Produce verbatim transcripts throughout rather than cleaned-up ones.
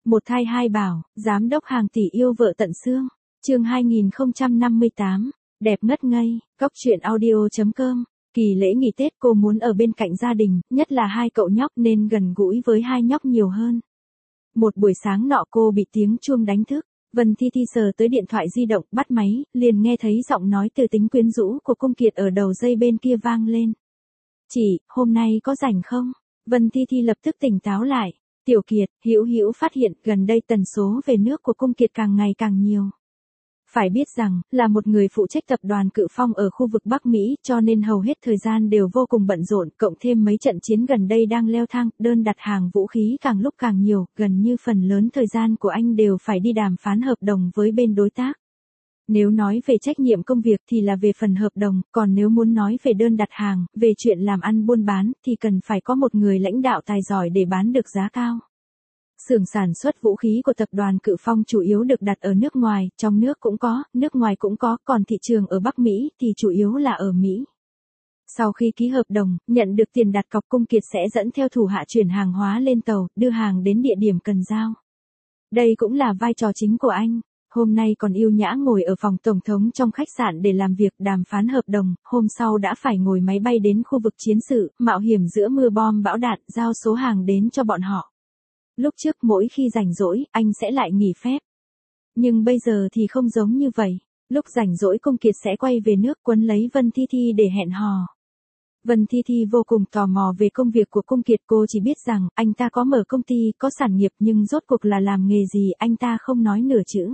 Một thai hai bảo, giám đốc hàng tỷ yêu vợ tận xương. Chương hai nghìn không trăm năm mươi tám, đẹp ngất ngây, cóc truyện audio chấm com. Kỳ lễ nghỉ Tết cô muốn ở bên cạnh gia đình, nhất là hai cậu nhóc nên gần gũi với hai nhóc nhiều hơn. Một buổi sáng nọ cô bị tiếng chuông đánh thức, Vân Thi Thi sờ tới điện thoại di động, bắt máy, liền nghe thấy giọng nói từ tính quyến rũ của Cung Kiệt ở đầu dây bên kia vang lên. Chị, hôm nay có rảnh không? Vân Thi Thi lập tức tỉnh táo lại. Tiểu Kiệt, Hữu Hữu phát hiện gần đây tần số về nước của Cung Kiệt càng ngày càng nhiều. Phải biết rằng, là một người phụ trách tập đoàn Cự Phong ở khu vực Bắc Mỹ, cho nên hầu hết thời gian đều vô cùng bận rộn, cộng thêm mấy trận chiến gần đây đang leo thang, đơn đặt hàng vũ khí càng lúc càng nhiều, gần như phần lớn thời gian của anh đều phải đi đàm phán hợp đồng với bên đối tác. Nếu nói về trách nhiệm công việc thì là về phần hợp đồng, còn nếu muốn nói về đơn đặt hàng, về chuyện làm ăn buôn bán, thì cần phải có một người lãnh đạo tài giỏi để bán được giá cao. Xưởng sản xuất vũ khí của tập đoàn Cự Phong chủ yếu được đặt ở nước ngoài, trong nước cũng có, nước ngoài cũng có, còn thị trường ở Bắc Mỹ thì chủ yếu là ở Mỹ. Sau khi ký hợp đồng, nhận được tiền đặt cọc, Cung Kiệt sẽ dẫn theo thủ hạ chuyển hàng hóa lên tàu, đưa hàng đến địa điểm cần giao. Đây cũng là vai trò chính của anh. Hôm nay còn yêu nhã ngồi ở phòng tổng thống trong khách sạn để làm việc đàm phán hợp đồng, hôm sau đã phải ngồi máy bay đến khu vực chiến sự, mạo hiểm giữa mưa bom bão đạn, giao số hàng đến cho bọn họ. Lúc trước mỗi khi rảnh rỗi, anh sẽ lại nghỉ phép. Nhưng bây giờ thì không giống như vậy. Lúc rảnh rỗi Cung Kiệt sẽ quay về nước quấn lấy Vân Thi Thi để hẹn hò. Vân Thi Thi vô cùng tò mò về công việc của Cung Kiệt, cô chỉ biết rằng anh ta có mở công ty, có sản nghiệp, nhưng rốt cuộc là làm nghề gì anh ta không nói nửa chữ.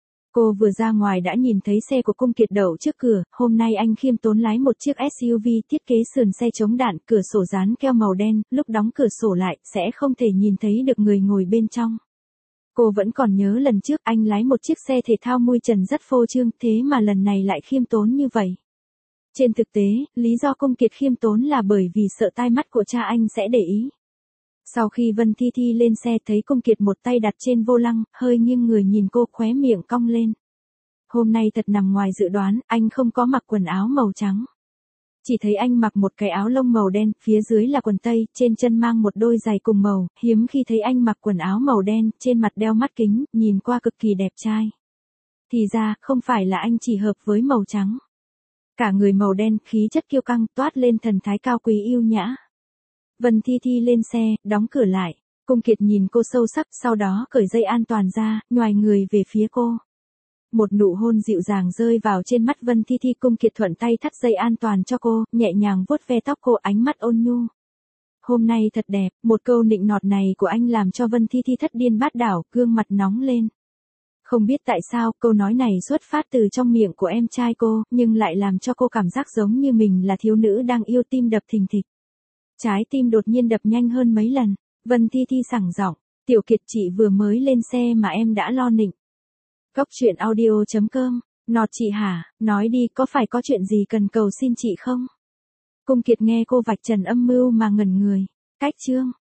Cô vừa ra ngoài đã nhìn thấy xe của Cung Kiệt đậu trước cửa, hôm nay anh khiêm tốn lái một chiếc ét u vê thiết kế sườn xe chống đạn, cửa sổ dán keo màu đen, lúc đóng cửa sổ lại, sẽ không thể nhìn thấy được người ngồi bên trong. Cô vẫn còn nhớ lần trước anh lái một chiếc xe thể thao mui trần rất phô trương, thế mà lần này lại khiêm tốn như vậy. Trên thực tế, lý do Cung Kiệt khiêm tốn là bởi vì sợ tai mắt của cha anh sẽ để ý. Sau khi Vân Thi Thi lên xe thấy Cung Kiệt một tay đặt trên vô lăng, hơi nghiêng người nhìn cô, khóe miệng cong lên. Hôm nay thật nằm ngoài dự đoán, anh không có mặc quần áo màu trắng. Chỉ thấy anh mặc một cái áo lông màu đen, phía dưới là quần tây, trên chân mang một đôi giày cùng màu, hiếm khi thấy anh mặc quần áo màu đen, trên mặt đeo mắt kính, nhìn qua cực kỳ đẹp trai. Thì ra, không phải là anh chỉ hợp với màu trắng. Cả người màu đen, khí chất kiêu căng, toát lên thần thái cao quý yêu nhã. Vân Thi Thi lên xe, đóng cửa lại. Cung Kiệt nhìn cô sâu sắc, sau đó cởi dây an toàn ra, nhoài người về phía cô. Một nụ hôn dịu dàng rơi vào trên mắt Vân Thi Thi, Cung Kiệt thuận tay thắt dây an toàn cho cô, nhẹ nhàng vuốt ve tóc cô, ánh mắt ôn nhu. Hôm nay thật đẹp, một câu nịnh nọt này của anh làm cho Vân Thi Thi thất điên bát đảo, gương mặt nóng lên. Không biết tại sao, câu nói này xuất phát từ trong miệng của em trai cô, nhưng lại làm cho cô cảm giác giống như mình là thiếu nữ đang yêu, tim đập thình thịch. Trái tim đột nhiên đập nhanh hơn mấy lần. Vân Thi Thi sảng giọng, Tiểu Kiệt, chị vừa mới lên xe mà em đã lo nịnh. Cóc truyện audio chấm com, nọt chị hả, nói đi, có phải có chuyện gì cần cầu xin chị không? Cung Kiệt nghe cô vạch trần âm mưu mà ngẩn người. Cách chương.